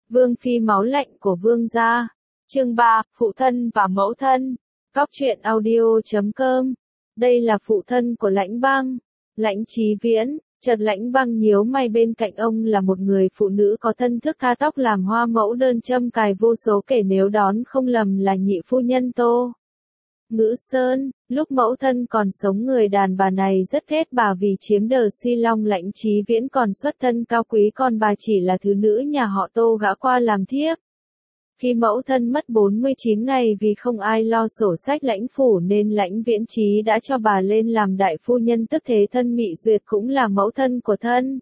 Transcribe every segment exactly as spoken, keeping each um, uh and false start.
Vương phi máu lạnh của vương gia. Chương ba, phụ thân và mẫu thân. Góc truyện audio chấm com. Đây là phụ thân của Lãnh Băng, Lãnh Chí Viễn. Chợt Lãnh Băng nhíu mày, bên cạnh ông là một người phụ nữ có thân thức tha tóc làm hoa mẫu đơn châm cài vô số kể, nếu đón không lầm là nhị phu nhân Tô Ngữ Sơn. Lúc mẫu thân còn sống, người đàn bà này rất ghét bà vì chiếm đờ si long. Lãnh Chí Viễn còn xuất thân cao quý, còn bà chỉ là thứ nữ nhà họ Tô gả qua làm thiếp. Khi mẫu thân mất bốn mươi chín ngày vì không ai lo sổ sách lãnh phủ nên Lãnh Viễn Chí đã cho bà lên làm đại phu nhân, tức thế thân Mị Duyệt cũng là mẫu thân của thân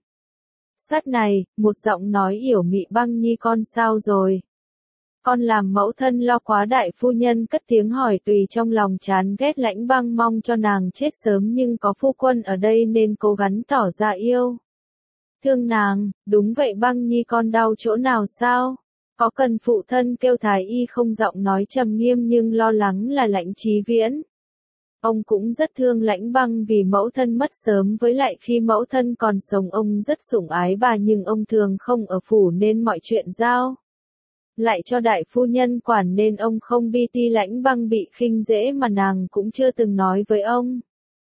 sát này. Một giọng nói yểu mị: Băng nhi con sao rồi? Con làm mẫu thân lo quá. Đại phu nhân cất tiếng hỏi, tùy trong lòng chán ghét Lãnh Băng, mong cho nàng chết sớm, nhưng có phu quân ở đây nên cố gắng tỏ ra yêu thương nàng. Đúng vậy Băng nhi, con đau chỗ nào sao? Có cần phụ thân kêu thái y không? Giọng nói trầm nghiêm nhưng lo lắng là Lãnh Chí Viễn. Ông cũng rất thương Lãnh Băng vì mẫu thân mất sớm, với lại khi mẫu thân còn sống ông rất sủng ái bà, nhưng ông thường không ở phủ nên mọi chuyện giao lại cho đại phu nhân quản, nên ông không bi ti Lãnh Băng bị khinh dễ mà nàng cũng chưa từng nói với ông.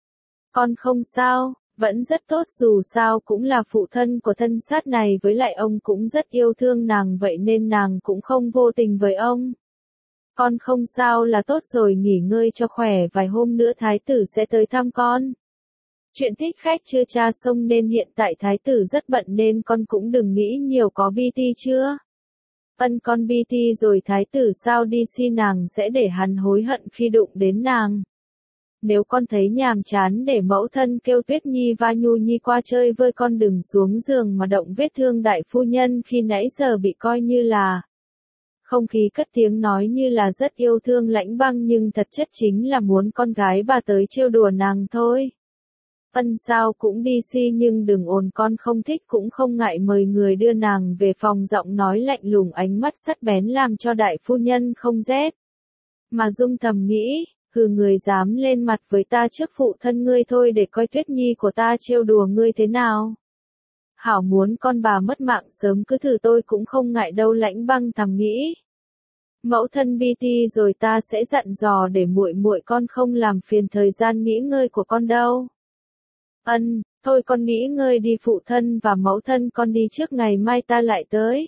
Con không sao, vẫn rất tốt, dù sao cũng là phụ thân của thân sát này, với lại ông cũng rất yêu thương nàng, vậy nên nàng cũng không vô tình với ông. Con không sao là tốt rồi, nghỉ ngơi cho khỏe, vài hôm nữa thái tử sẽ tới thăm con. Chuyện thích khách chưa tra xong nên hiện tại thái tử rất bận nên con cũng đừng nghĩ nhiều. Có bi ti chưa? Ân, con bi ti rồi. Thái tử sao đi si nàng sẽ để hắn hối hận khi đụng đến nàng. Nếu con thấy nhàm chán để mẫu thân kêu Tuyết Nhi và Nhu Nhi qua chơi với con, đừng xuống giường mà động vết thương đại phu nhân khi nãy giờ bị coi như là. Không khí cất tiếng nói như là rất yêu thương Lãnh Băng, nhưng thật chất chính là muốn con gái bà tới trêu đùa nàng thôi. Ân, sao cũng đi si nhưng đừng ồn, con không thích cũng không ngại, mời người đưa nàng về phòng. Giọng nói lạnh lùng, ánh mắt sắc bén làm cho đại phu nhân không rét mà run, thầm nghĩ, hừ, người dám lên mặt với ta trước phụ thân ngươi thôi, để coi Tuyết Nhi của ta trêu đùa ngươi thế nào. Hảo muốn con bà mất mạng sớm cứ thử tôi cũng không ngại đâu. Lãnh Băng thầm nghĩ, mẫu thân bi ti rồi, ta sẽ dặn dò để muội muội con không làm phiền thời gian nghỉ ngơi của con đâu. Ân, thôi con nghỉ ngơi đi, phụ thân và mẫu thân con đi trước, ngày mai ta lại tới.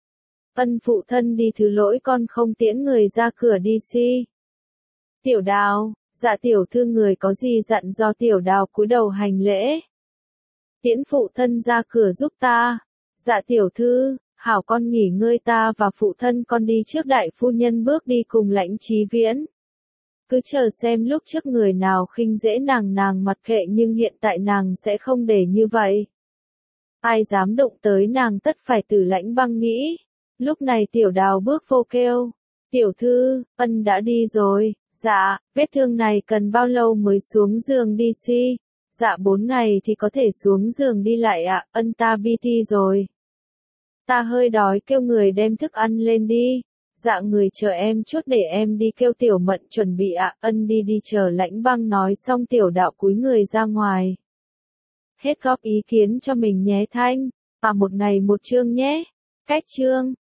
Ân, phụ thân đi, thứ lỗi con không tiễn người ra cửa đi si. Tiểu Đào, dạ tiểu thư, người có gì dặn dò? Tiểu Đào cúi đầu hành lễ. Tiễn phụ thân ra cửa giúp ta. Dạ tiểu thư, hảo, con nghỉ ngơi, ta và phụ thân con đi trước. Đại phu nhân bước đi cùng Lãnh Chí Viễn. Cứ chờ xem lúc trước người nào khinh dễ nàng nàng mặc kệ, nhưng hiện tại nàng sẽ không để như vậy. Ai dám đụng tới nàng tất phải tử. Lãnh Băng nghĩ. Lúc này Tiểu Đào bước vô kêu, tiểu thư, Ân đã đi rồi. Dạ, vết thương này cần bao lâu mới xuống giường đi si? Dạ bốn ngày thì có thể xuống giường đi lại ạ. Ân, ta bi ti rồi. Ta hơi đói, kêu người đem thức ăn lên đi. Dạ, người chờ em chút để em đi kêu Tiểu Mận chuẩn bị ạ. Ân, đi đi chờ. Lãnh Băng nói xong Tiểu Đạo cúi người ra ngoài. Hết góp ý kiến cho mình nhé Thanh. À, một ngày một chương nhé. Cách chương.